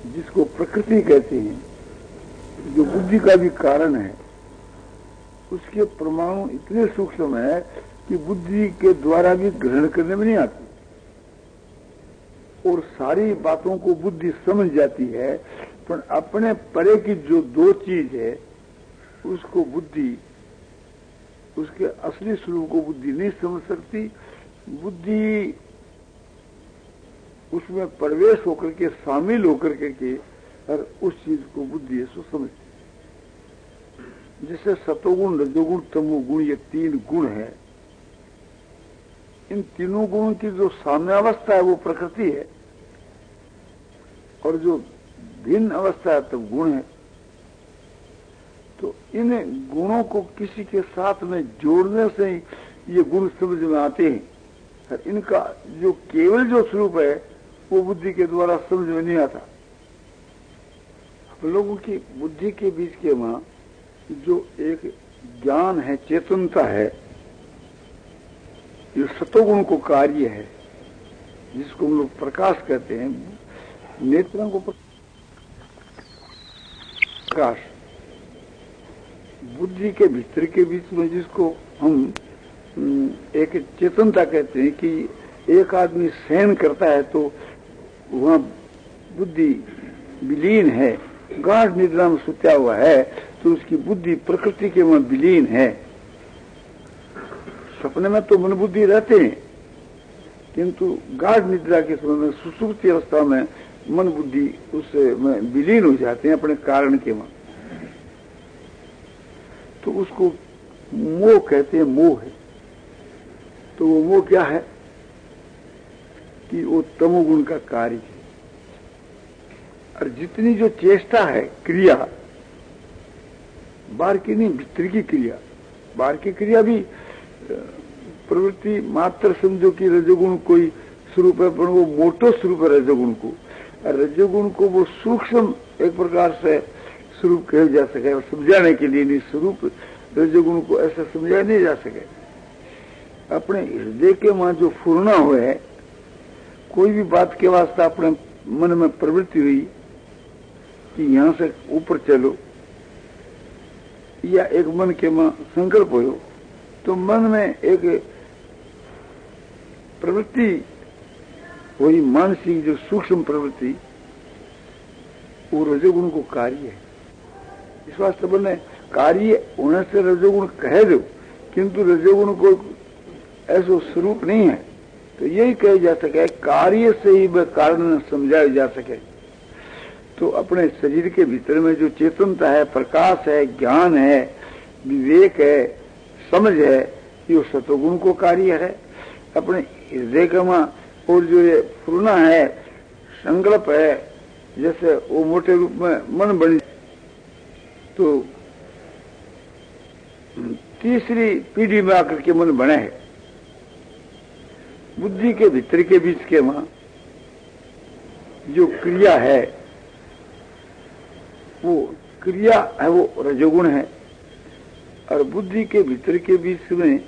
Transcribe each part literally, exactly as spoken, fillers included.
जिसको प्रकृति कहते हैं, जो बुद्धि का भी कारण है, उसके परमाणु इतने सूक्ष्म है कि बुद्धि के द्वारा भी ग्रहण करने में नहीं आती, और सारी बातों को बुद्धि समझ जाती है, पर अपने परे की जो दो चीज है उसको बुद्धि, उसके असली स्वरूप को बुद्धि नहीं समझ सकती। बुद्धि उसमें प्रवेश होकर के, शामिल होकर के और उस चीज को बुद्धि ऐसा समझती। जैसे सतोगुण, रजोगुण, तमोगुण, ये तीन गुण है। इन तीनों गुणों की जो साम्यावस्था है वो प्रकृति है, और जो भिन्न अवस्था है तब गुण है। तो इन गुणों को किसी के साथ में जोड़ने से ही ये गुण समझ में आते हैं, और इनका जो केवल जो स्वरूप है वो बुद्धि के द्वारा समझ में नहीं आता। हम लोगों की बुद्धि के बीच के वहां जो एक ज्ञान है, चेतनता है, ये सतोगुण को कार्य है, जिसको हम लोग प्रकाश कहते हैं। नेत्रों को प्रकाश, बुद्धि के भीतर के बीच में जिसको हम एक चेतनता कहते हैं कि एक आदमी सहन करता है तो वहां बुद्धि विलीन है, गाढ़ निद्रा में सुत्या हुआ है तो उसकी बुद्धि प्रकृति के वहां विलीन है। सपने में तो मन बुद्धि रहते हैं, किंतु गाढ़ निद्रा के समय में, सुसुप्ति अवस्था में मन बुद्धि उससे विलीन हो जाते हैं अपने कारण के वहां। तो उसको मोह कहते हैं, मोह है। तो वो मोह क्या है कि वो तमोगुण का कार्य है। और जितनी जो चेष्टा है, क्रिया, बाहर की नहीं, भीतर की क्रिया, बाहर की क्रिया भी प्रवृत्ति मात्र समझो कि रजोगुण कोई स्वरूप है, पर वो मोटो स्वरूप है रजोगुण को। और रजोगुण को वो सूक्ष्म एक प्रकार से स्वरूप कहा जा सके, और समझाने के लिए नहीं, स्वरूप रजोगुण को ऐसा समझाया नहीं जा सके। अपने हृदय के वहां जो फूरना हुए है, कोई भी बात के वास्ते अपने मन में प्रवृत्ति हुई कि यहां से ऊपर चलो, या एक मन के वहां संकल्प हो, तो मन में एक प्रवृत्ति वही मानसिक जो सूक्ष्म प्रवृत्ति, वो रजोगुण को कार्य है। इस वास्ते बोले कार्य होने से रजोगुण कह दो, किंतु रजोगुण को ऐसा स्वरूप नहीं है। तो यही कहा जा सके, कार्य से ही वह कारण समझाया जा सके। तो अपने शरीर के भीतर में जो चेतनता है, प्रकाश है, ज्ञान है, विवेक है, समझ है, ये सतोगुण को कार्य है। अपने हृदय का और जो ये फुरना है, संकल्प है, जैसे वो मोटे रूप में मन बनी, तो तीसरी पीढ़ी में आकर के मन बने है। बुद्धि के भीतर के बीच के वहां जो क्रिया है, वो क्रिया है, वो रजोगुण है। और बुद्धि के भीतर के बीच में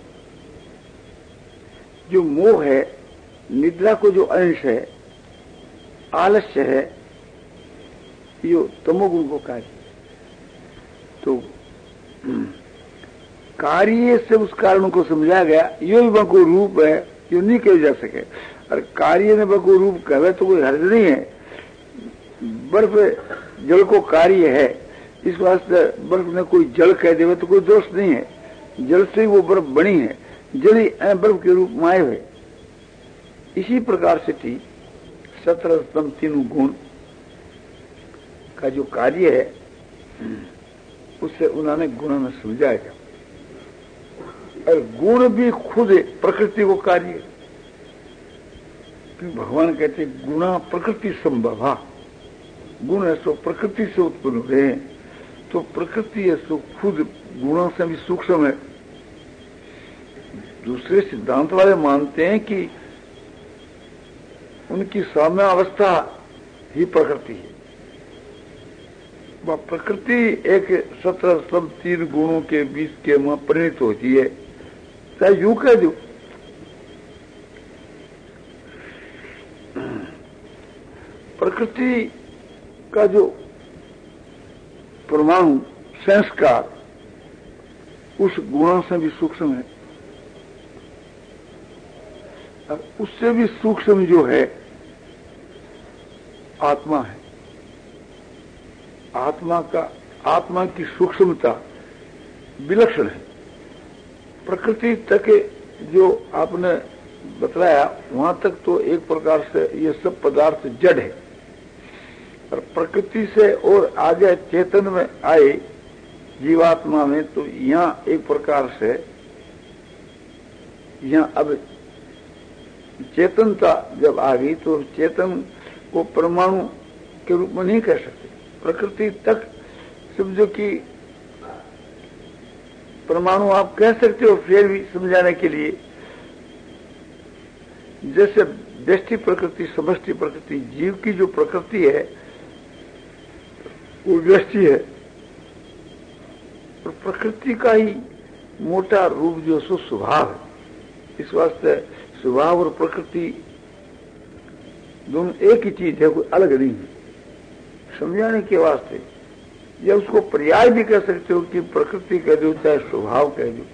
जो मोह है, निद्रा को जो अंश है, आलस्य है, ये तमोगुण को कार्य। तो कार्य से उस कारण को समझाया गया, यो भी को रूप है, यो नहीं कह जा सके। और कार्य ने बको रूप कहे तो कोई हर्ज नहीं है। बर्फ जल को कार्य है, इस वास्ते बर्फ ने कोई जल कह देवे तो कोई दोष नहीं है। जल से वो बर्फ बनी है, जल ही बर्फ के रूप में आए हुए। इसी प्रकार से ठीक सत्रह स्तंभ तीनों गुण का जो कार्य है, उससे उन्होंने गुणों में समझाया। और गुण भी खुद प्रकृति को कार्य है। भगवान कहते गुणा प्रकृति संभवा, गुण है सो प्रकृति से उत्पन्न हुए हैं। तो प्रकृति है सो खुद गुणों से भी सूक्ष्म है। दूसरे सिद्धांत वाले मानते हैं कि उनकी साम्य अवस्था ही प्रकृति है। वह प्रकृति एक सत्रह सब तीन गुणों के बीच के वहां परिणित होती है। चाहे यूं कह दो, प्रकृति का जो परमाणु संस्कार उस गुणों से भी सूक्ष्म है, और उससे भी सूक्ष्म जो है आत्मा है। आत्मा का आत्मा की सूक्ष्मता विलक्षण है। प्रकृति तक जो आपने बतलाया वहां तक तो एक प्रकार से ये सब पदार्थ जड़ है, और प्रकृति से और आगे चेतन में आए जीवात्मा में तो यहाँ एक प्रकार से यहाँ अब चेतनता जब आ गई तो चेतन को परमाणु के रूप में नहीं कह सकते। प्रकृति तक समझो कि परमाणु आप कह सकते हो, फिर भी समझाने के लिए जैसे व्यष्टि प्रकृति समष्टि प्रकृति, जीव की जो प्रकृति है वो व्यष्टि है, और प्रकृति का ही मोटा रूप जो सो स्वभाव है। इस वास्ते स्वभाव और प्रकृति दोनों एक ही चीज है, कोई अलग नहीं है। समझाने के वास्ते या उसको पर्याय भी कह सकते हो कि प्रकृति कह दो चाहे स्वभाव कह दो।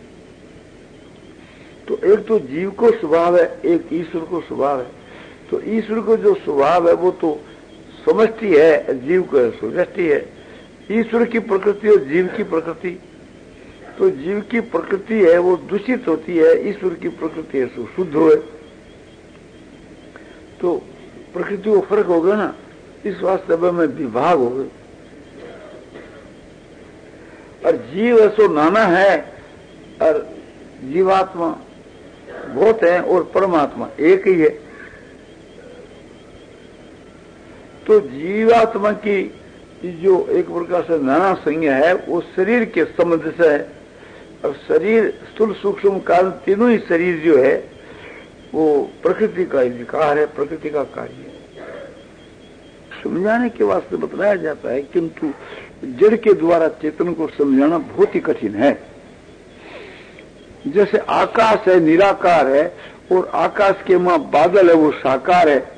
तो एक तो जीव को स्वभाव है, एक ईश्वर को स्वभाव है। तो ईश्वर को जो स्वभाव है वो तो समष्टि है, जीव को स्वष्टि है। ईश्वर की प्रकृति और जीव की प्रकृति, तो जीव की प्रकृति है वो दूषित होती है, ईश्वर की प्रकृति है सो शुद्ध हो। तो प्रकृति को फर्क हो गया ना, इस वास्तव में विभाग हो गए। और जीव ऐसो नाना है और जीवात्मा बहुत है और परमात्मा एक ही है। तो जीवात्मा की जो एक प्रकार से नाना संज्ञा है वो शरीर के संबंध से है, और शरीर स्थूल सूक्ष्म कारण तीनों ही शरीर जो है वो प्रकृति का विकार है, प्रकृति का कार्य है। समझाने के वास्ते बताया जाता है, किंतु जड़ के द्वारा चेतन को समझाना बहुत ही कठिन है। जैसे आकाश है निराकार है, और आकाश के मां बादल है वो साकार है।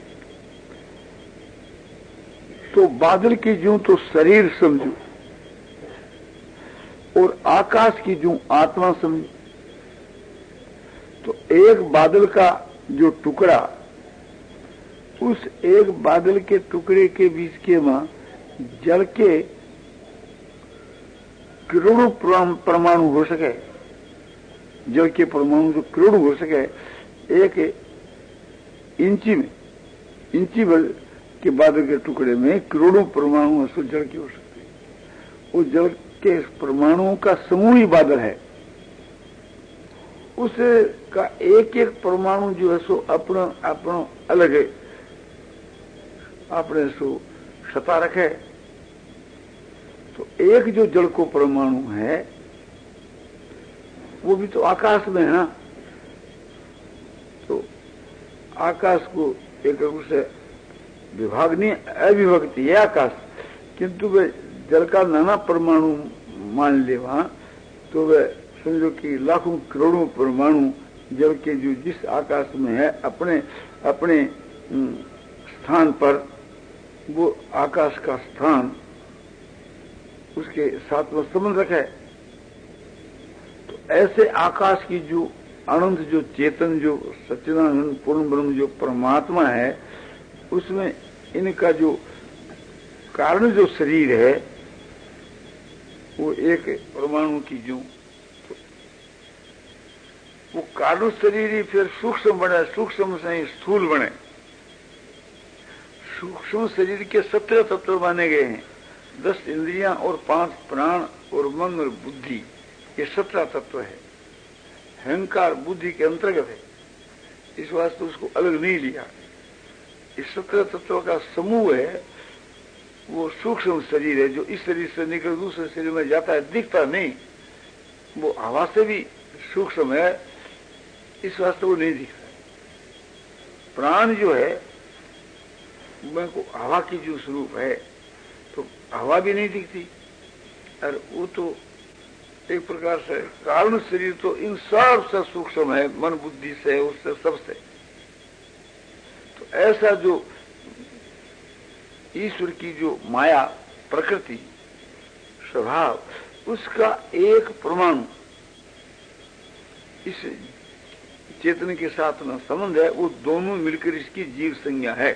तो बादल की जूं तो शरीर समझो, और आकाश की जूं आत्मा समझो। तो एक बादल का जो टुकड़ा, उस एक बादल के टुकड़े के बीच के मां जल के करोड़ों परमाणु हो सके, जल के परमाणु जो करोड़ों हो सके एक इंची में, इंची भर के बादल के टुकड़े में करोड़ों परमाणु जल के हो सकते हैं। वो जल के परमाणुओं का समूह ही बादल है। उस का एक एक परमाणु जो है सो अपना अपना अलग है, अपने सो सता रखे। तो एक जो जल को परमाणु है वो भी तो आकाश में है ना। तो आकाश को एक रूप से विभाग नहीं, अविभक्ति है आकाश, किंतु वे जल का नाना परमाणु मान ले वहां, तो वे समझो कि लाखों करोड़ों परमाणु जल के जो जिस आकाश में है अपने अपने स्थान पर, वो आकाश का स्थान उसके साथ में संबंध रखे। तो ऐसे आकाश की जो अनंत जो चेतन जो सच्चिदानंद पूर्ण ब्रह्म जो परमात्मा है, उसमें इनका जो कारण जो शरीर है वो एक परमाणु की जो वो कारण शरीर ही फिर सूक्ष्म बने, सूक्ष्म से ही स्थूल बने। सूक्ष्म शरीर के सत्रह तत्व माने गए हैं, दस इंद्रियां और पांच प्राण और मन और बुद्धि, ये सत्रह तत्व है। अहंकार बुद्धि के अंतर्गत है, इस वास्ते उसको अलग नहीं लिया। इस सत्रह तत्व का समूह है, वो सूक्ष्म शरीर है जो इस शरीर से निकल दूसरे शरीर में जाता है, दिखता नहीं, वो हवा से भी सूक्ष्म है, इस वास्ते वो नहीं दिखता। प्राण जो है मैं को हवा की जो स्वरूप है, तो हवा भी नहीं दिखती, और वो तो एक प्रकार से कारण शरीर तो इन सब से सूक्ष्म है, मन बुद्धि से उससे सबसे। तो ऐसा जो ईश्वर की जो माया, प्रकृति, स्वभाव, उसका एक परमाणु इस चेतन के साथ में संबंध है, वो दोनों मिलकर इसकी जीव संज्ञा है।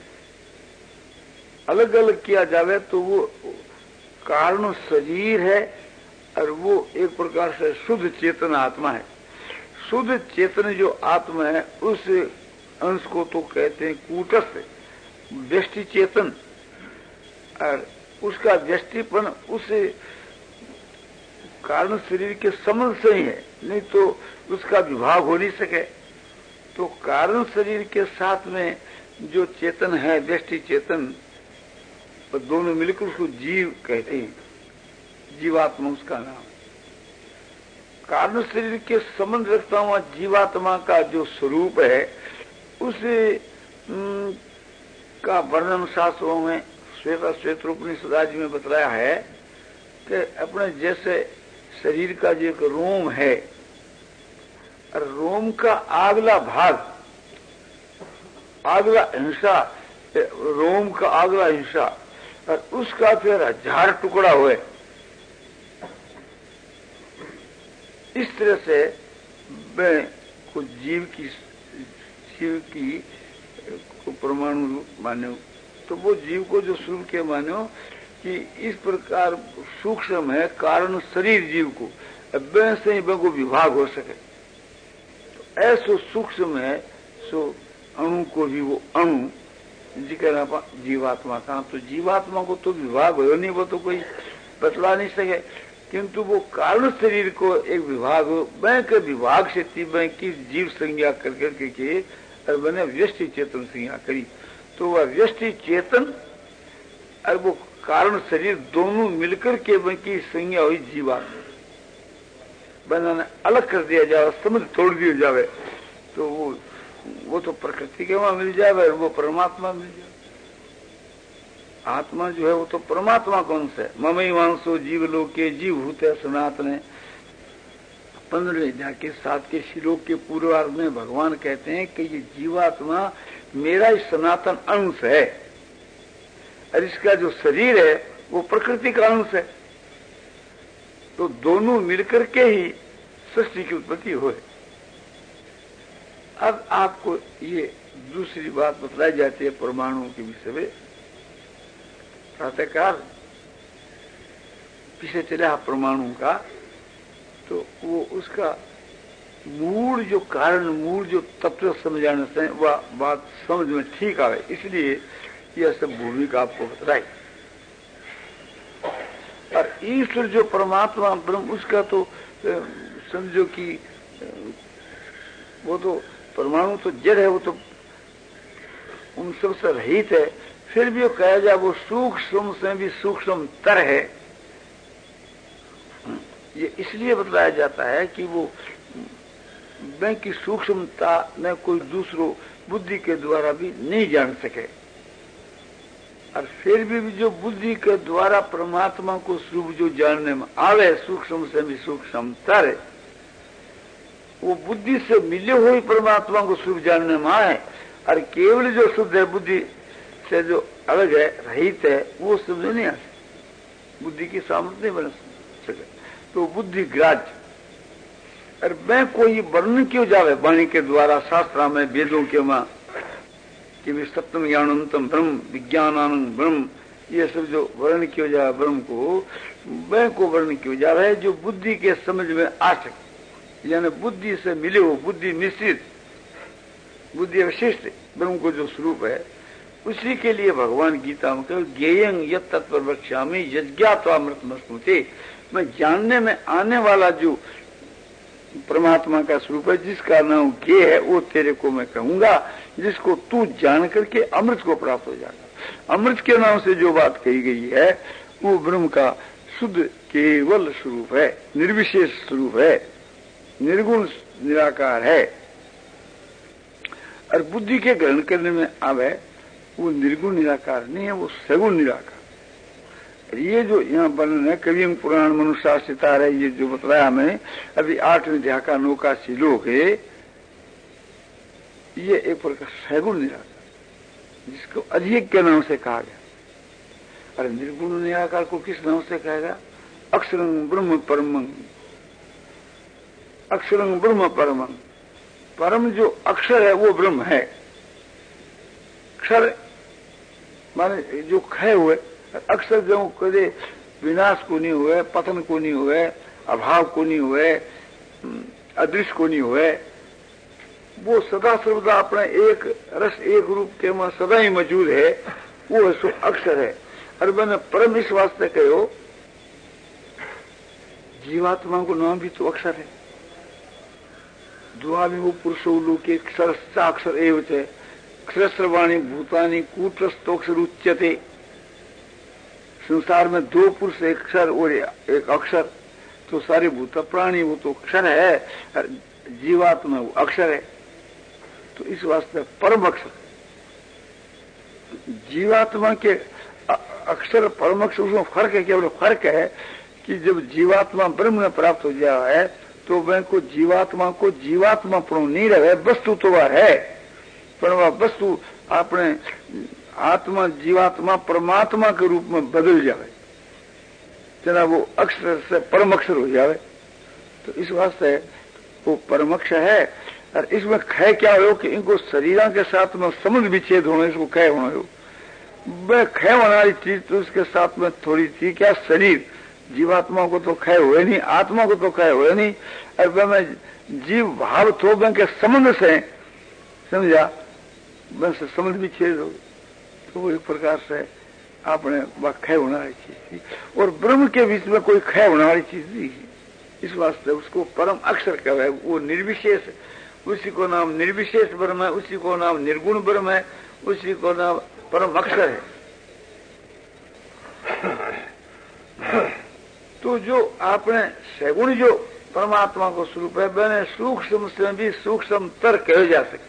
अलग अलग किया जावे तो वो कारण शरीर है और वो एक प्रकार से शुद्ध चेतन आत्मा है। शुद्ध चेतन जो आत्मा है उस अंश को तो कहते हैं कूटस्थ व्यष्टि चेतन, और उसका व्यष्टिपन उस कारण शरीर के संबंध से ही है, नहीं तो उसका विभाग हो नहीं सके। तो कारण शरीर के साथ में जो चेतन है व्यष्टि चेतन, तो दोनों मिलकर उसको जीव कहते हैं, जीवात्मा उसका नाम। कारण शरीर के संबंध रखता हुआ जीवात्मा का जो स्वरूप है उस का वर्णन शास्त्रों में श्वेता श्वेतोपनिषद आदि में बतलाया है कि अपने जैसे शरीर का जो एक रोम है, और रोम का आगला भाग, आगला हिस्सा, रोम का आगला हिस्सा, और उसका फिर हजार टुकड़ा हुए। इस तरह से मैं कुछ जीव की जीव की को परमाणु रूप मान्यो, तो वो जीव को जो स्वरूप के मान्यो कि इस प्रकार सूक्ष्म है कारण शरीर जीव को, अब से ही को विभाग हो सके। तो ऐसो सूक्ष्म है सो अणु को भी वो अणु जिक्र जीवात्मा का, तो जीवात्मा को तो विभाग हो नहीं, वो तो कोई बतला नहीं सके, किंतु वो कारण शरीर को एक विभाग बैंक विभाग से तीव्र की जीव संज्ञा कर करके के और मैंने व्यष्टि चेतन संज्ञा करी। तो वह व्यष्टि चेतन और वो कारण शरीर दोनों मिलकर के की संज्ञा हुई जीवात्मा। बनाने अलग कर दिया जाए, समझ तोड़ दिया जावे, तो वो वो तो प्रकृति के वहां मिल जाए, वो परमात्मा मिल जाए। आत्मा जो है वो तो परमात्मा कौन से ममई वांसो जीव लोग के जीव भूते सनातन। पंद्रह अध्याय के सात के श्लोक के पूर्वार्ध में भगवान कहते हैं कि ये जीवात्मा मेरा ही सनातन अंश है, और इसका जो शरीर है वो प्रकृति का अंश है। तो दोनों मिलकर के ही सृष्टि की उत्पत्ति हुई। अब आपको ये दूसरी बात बतलाई जाती है परमाणुओं के विषय में। प्रातःकाल पीछे चला परमाणु का, तो वो उसका मूल जो कारण, मूल जो तत्व समझाने से वह बात समझ में ठीक आवे, इसलिए यह सब भूमिका आपको बतलाई। और ईश्वर जो परमात्मा ब्रह्म, उसका तो समझो कि वो तो परमाणु तो जड़ है, वो तो उन सबसे रहित है। फिर भी वो कहा जाए वो सूक्ष्म से भी सूक्ष्म तर है, ये इसलिए बतलाया जाता है कि वो बैंक की सूक्ष्मता न कोई दूसरो बुद्धि के द्वारा भी नहीं जान सके। और फिर भी, भी जो बुद्धि के द्वारा परमात्मा को स्वरूप जो जानने में आवे, सूक्ष्म से भी सूक्ष्म तर, वो बुद्धि से मिले हुए परमात्मा को स्वरूप जानने में आए, और केवल जो शुद्ध है बुद्धि से जो अलग है, रहित है, वो समझ नहीं आ सकती, बुद्धि की सामर्थ्य नहीं बन सके। तो बुद्धि ग्राह्य। और मैं कोई वर्णन क्यों जावे वाणी के द्वारा, शास्त्रा में, वेदों के मां कि भी सप्तम ज्ञानंतम ब्रह्म विज्ञानानंद ब्रह्म, ये सब जो वर्ण क्यों जाए ब्रह्म को, मैं को वर्ण क्यों जा रहा है जो बुद्धि के समझ में आ सके, यानी बुद्धि से मिले हो, बुद्धि मिश्रित, बुद्धि विशिष्ट ब्रह्म को जो स्वरूप है, उसी के लिए भगवान गीता में कहा ज्ञेयं यत् तत्पर वक्ष्यामि यज्ञात्वामृतमश्नुते। मैं जानने में आने वाला जो परमात्मा का स्वरूप है, जिसका नाम ज्ञेय है, वो तेरे को मैं कहूंगा, जिसको तू जान करके अमृत को प्राप्त हो जाएगा। अमृत के नाम से जो बात कही गई है वो ब्रह्म का शुद्ध केवल स्वरूप है, निर्विशेष स्वरूप है, निर्गुण निराकार है। और बुद्धि के ग्रहण करने में आवे वो निर्गुण निराकार नहीं है, वो सगुण निराकार। ये जो यहाँ वर्णन है कवियं पुराण मनुशासिता है, ये जो बतलाया हमें अभी आठवें अध्याय का नौका श्लोक है, ये एक प्रकार सगुण निराकार, जिसको अधिक के नाम से कहा गया। अरे निर्गुण निराकार को किस नाम से कहेगा? अक्षरं ब्रह्म परमं, अक्षरं ब्रह्म परमं। परम जो अक्षर है वो ब्रह्म है। अक्षर माने जो क्षय हुए, अक्षर जो कदे विनाश को नहीं हुए, पतन को नहीं हुए, अभाव को नहीं हुए, अदृश्य को नहीं हुए, वो सदा सर्वदा अपने एक रस एक रूप के में सदा ही मौजूद है, वो सो अक्षर है। और मैंने परम इस वास्ते कहो, जीवात्मा को नाम भी तो अक्षर है। दुआ भी वो पुरुषो लोके अक्षर एवं च अक्षरस्रवाणी भूतानी कूटस्थोक्षर उच्यते। संसार में दो पुरुष, एक अक्षर और एक अक्षर, तो सारे भूत प्राणी वो तो अक्षर है, जीवात्मा वो अक्षर है। तो इस वास्ते परम अक्षर, जीवात्मा के अक्षर परम अक्षर, उसमें फर्क है। केवल फर्क है कि जब जीवात्मा ब्रह्म में प्राप्त हो जाए है तो वह को जीवात्मा को जीवात्मा पर नहीं रहे, वस्तु तो वह है, पर वह वस्तु अपने आत्मा जीवात्मा परमात्मा के रूप में बदल जाए, जना वो अक्षर से परम अक्षर हो जाए। तो इस वास्ते वो परम अक्षर है। और इसमें क्षय क्या हो कि इनको शरीरों के साथ में संबंध विच्छेद होना, इसको क्षय होना हो। वह क्षय होने वाली चीज तो उसके साथ में थोड़ी थी, क्या शरीर, जीवात्मा को तो क्षय हुए नहीं, आत्मा को तो क्षय हुए नहीं। और वह में जीव भाव तो वह के संबंध से, समझा, वह से संबंध विच्छेद हो, तो वो एक प्रकार से आपने वह क्षय होने वाली चीज थी। और ब्रह्म के बीच में कोई क्षय होने वाली चीज नहीं है। इस वास्ते उसको परम अक्षर कहवाए, वो निर्विशेष, उसी को नाम निर्विशेष ब्रह्म है, उसी को नाम निर्गुण ब्रह्म है, उसी को नाम परम अक्षर है। तो जो आपने सगुण जो परमात्मा को स्वरूप है, मैंने सूक्ष्म से भी सूक्ष्म तर कहे जा सके।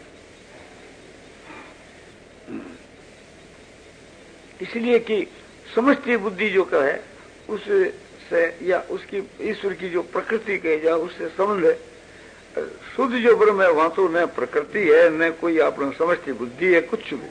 इसलिए कि समष्टि बुद्धि जो कहे उससे, या उसकी ईश्वर की जो प्रकृति कहे जाए उससे संबंध है। शुद्ध जो ब्रह्म है वहां तो न प्रकृति है, न कोई अपना समष्टि बुद्धि है, कुछ भी।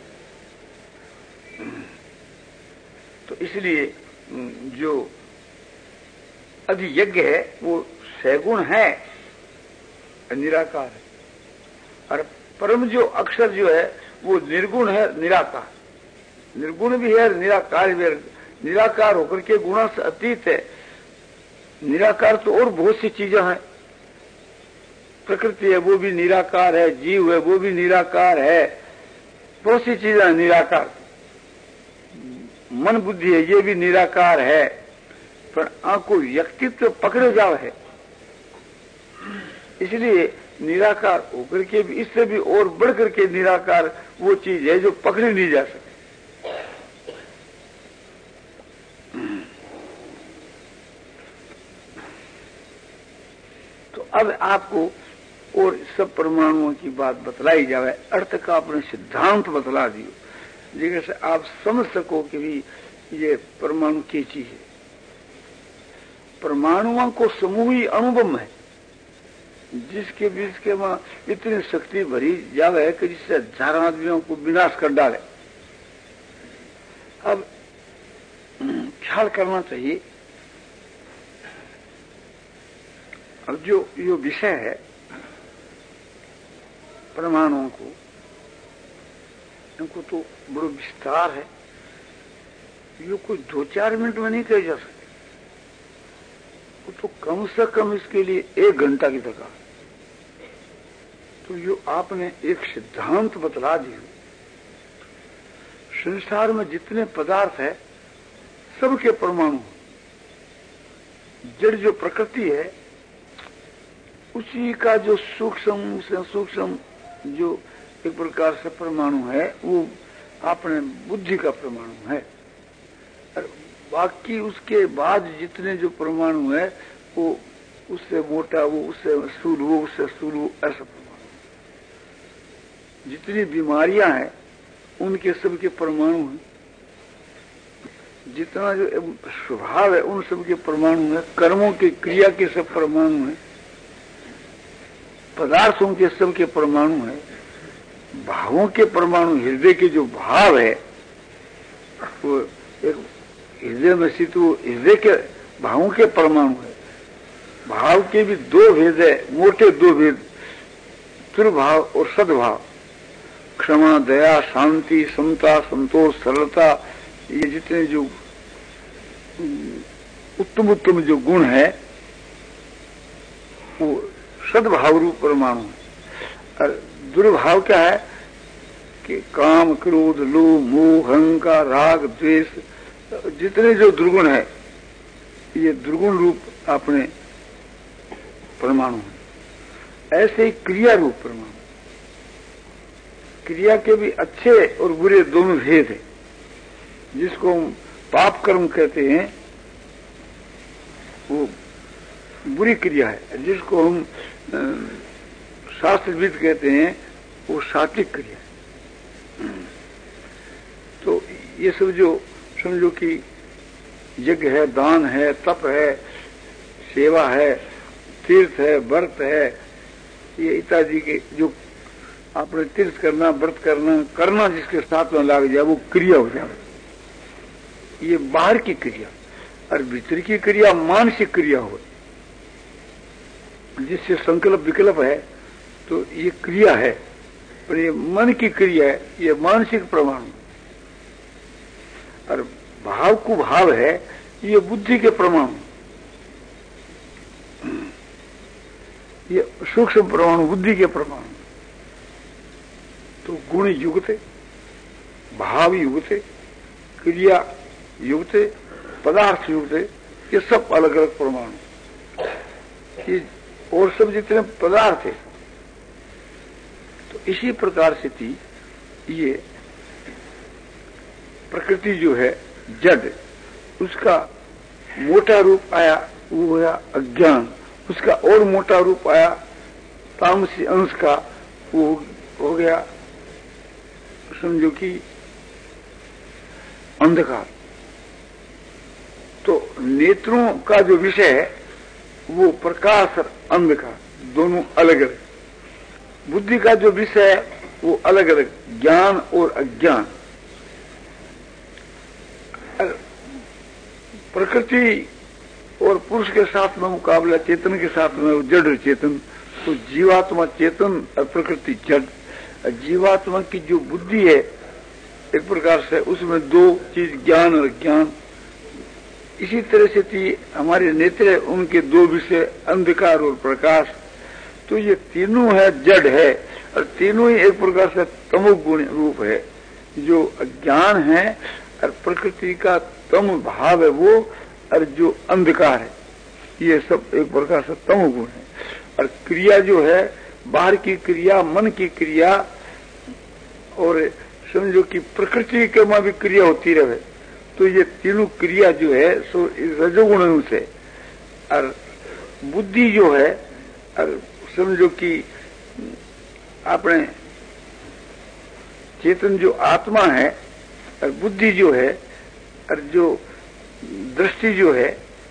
तो इसलिए जो अधियज्ञ है वो सगुण है, निराकार है। और परम जो अक्षर जो है वो निर्गुण है, निराकार। निर्गुण भी है, निराकार भी है। निराकार होकर के गुणा से अतीत है। निराकार तो और बहुत सी चीजें हैं, प्रकृति है वो भी निराकार है, जीव है वो भी निराकार है, बहुत सी चीजें निराकार। मन बुद्धि है ये भी निराकार है, पर आंखों व्यक्तित्व पकड़े जाओ है। इसलिए निराकार होकर के भी, इससे भी और बढ़ करके निराकार वो चीज है जो पकड़ी नहीं जा सकती। तो अब आपको और सब परमाणुओं की बात बतलाई जावे, अर्थ का अपने सिद्धांत बतला दियो, जैसे आप समझ सको कि भी ये परमाणु की चीज है। परमाणुओं को समूह ही अणुबम है, जिसके बीच के वहां इतनी शक्ति भरी जावे कि जिससे हजार आदमियों को विनाश कर डाले। अब ख्याल करना चाहिए, अब जो ये विषय है परमाणुओं को, इनको तो बड़ो विस्तार है, ये कोई दो चार मिनट में नहीं कहे जा सकते। वो तो कम से कम इसके लिए एक घंटा की दरकार। तो ये आपने एक सिद्धांत बतला दी। संसार में जितने पदार्थ है सबके परमाणु, जड़ जो प्रकृति है उसी का जो सूक्ष्म से सूक्ष्म जो एक प्रकार से परमाणु है वो आपने बुद्धि का परमाणु है। और बाकी उसके बाद जितने जो परमाणु है वो उससे मोटा, वो उससे स्थूल, वो उससे स्थूल, ऐसा परमाणु। जितनी बीमारियां हैं उनके सबके परमाणु हैं। जितना जो स्वभाव है उन सबके परमाणु है। कर्मों की क्रिया के सब परमाणु है। पदार्थों के सबके परमाणु है। भावों के परमाणु, हृदय के जो भाव है वो एक हृदय में स्थित वो हृदय के भावों के परमाणु है। भाव के भी दो भेद है, मोटे दो भेद, दुर्भाव और सद्भाव। क्षमा, दया, शांति, समता, संतोष, सरलता, ये जितने जो उत्तम उत्तम जो गुण है वो सद्भाव रूप परमाणु है। और दुर्भाव क्या है कि काम, क्रोध, लोभ, मोह, अहंकार, राग, द्वेष, जितने जो दुर्गुण है ये दुर्गुण रूप अपने परमाणु है। ऐसे ही क्रिया रूप परमाणु, क्रिया के भी अच्छे और बुरे दोनों भेद है। जिसको हम पाप कर्म कहते हैं वो बुरी क्रिया है, जिसको हम शास्त्रविद कहते हैं वो सात्विक क्रिया है। तो ये सब जो समझो कि यज्ञ है, दान है, तप है, सेवा है, तीर्थ है, व्रत है, ये इत्यादि के जो आपने तीर्थ करना, व्रत करना करना जिसके साथ में लग जाए वो क्रिया हो जाए, ये बाहर की क्रिया। और भीतर की क्रिया मानसिक क्रिया हो, जिससे संकल्प विकल्प है तो ये क्रिया है, पर ये मन की क्रिया है, ये मानसिक परमाणु। और भाव को भाव है, ये बुद्धि के परमाणु, ये सूक्ष्म परमाणु बुद्धि के परमाणु। तो गुण युक्त, भाव युक्त, क्रिया युक्त, पदार्थ युक्त, ये सब अलग अलग परमाणु। ये और सब जितने पदार्थ है तो इसी प्रकार से थी। ये प्रकृति जो है जड़, उसका मोटा रूप आया वो हुआ अज्ञान, उसका और मोटा रूप आया तामसी अंश का, वो हो गया समझो कि अंधकार। तो नेत्रों का जो विषय है वो प्रकाश और अंधकार दोनों अलग अलग, बुद्धि का जो विषय है वो अलग अलग, ज्ञान और अज्ञान। प्रकृति और पुरुष के साथ में मुकाबला चेतन के साथ में, वो जड़ चेतन। तो जीवात्मा चेतन और प्रकृति जड़। जीवात्मा की जो बुद्धि है एक प्रकार से उसमें दो चीज, ज्ञान और ज्ञान। इसी तरह से थी हमारे नेत्र, उनके दो विषय, अंधकार और प्रकाश। तो ये तीनों है जड़ है, और तीनों ही एक प्रकार से तमोगुण रूप है। जो अज्ञान है और प्रकृति का तम भाव है वो, और जो अंधकार है ये सब एक प्रकार से तमोगुण है। और क्रिया जो है बाहर की क्रिया, मन की क्रिया, और समझो कि प्रकृति के में भी क्रिया होती रहे। तो ये तीनों क्रिया जो है सो रजोगुण से। और बुद्धि जो है, और समझो कि अपने चेतन जो आत्मा है, और बुद्धि जो है, और जो दृष्टि जो है,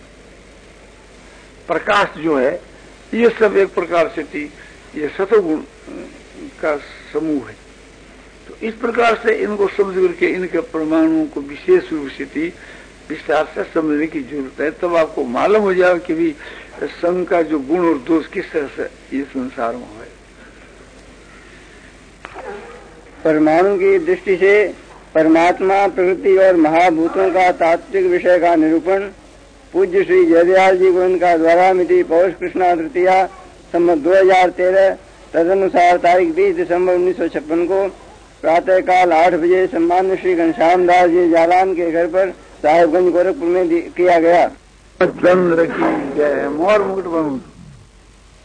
प्रकाश जो है, ये सब एक प्रकार से थी, ये सतोगुण का समूह है। तो इस प्रकार से इनको समझ करके इनके परमाणुओं को विशेष रूप से थी विस्तार से समझने की जरूरत है। तब आपको मालूम हो जाएगा कि भी संघ का जो गुण और दोष किस तरह से ये संसार में है। परमाणु की दृष्टि से परमात्मा, प्रकृति और महाभूतों का तात्विक विषय का निरूपण पूज्य श्री जयदयाल जी गोविंद का द्वारा मिति पौष कृष्णा तृतीया संवत दो हजार तेरह तदनुसार तारीख बीस दिसंबर उन्नीस सौ छप्पन को प्रातः काल आठ बजे सम्मान्य श्री घनश्याम दास जी जालान के घर पर साहेबगंज गोरखपुर में किया गया। चंद्र की जय। मोर मुकुट बनू।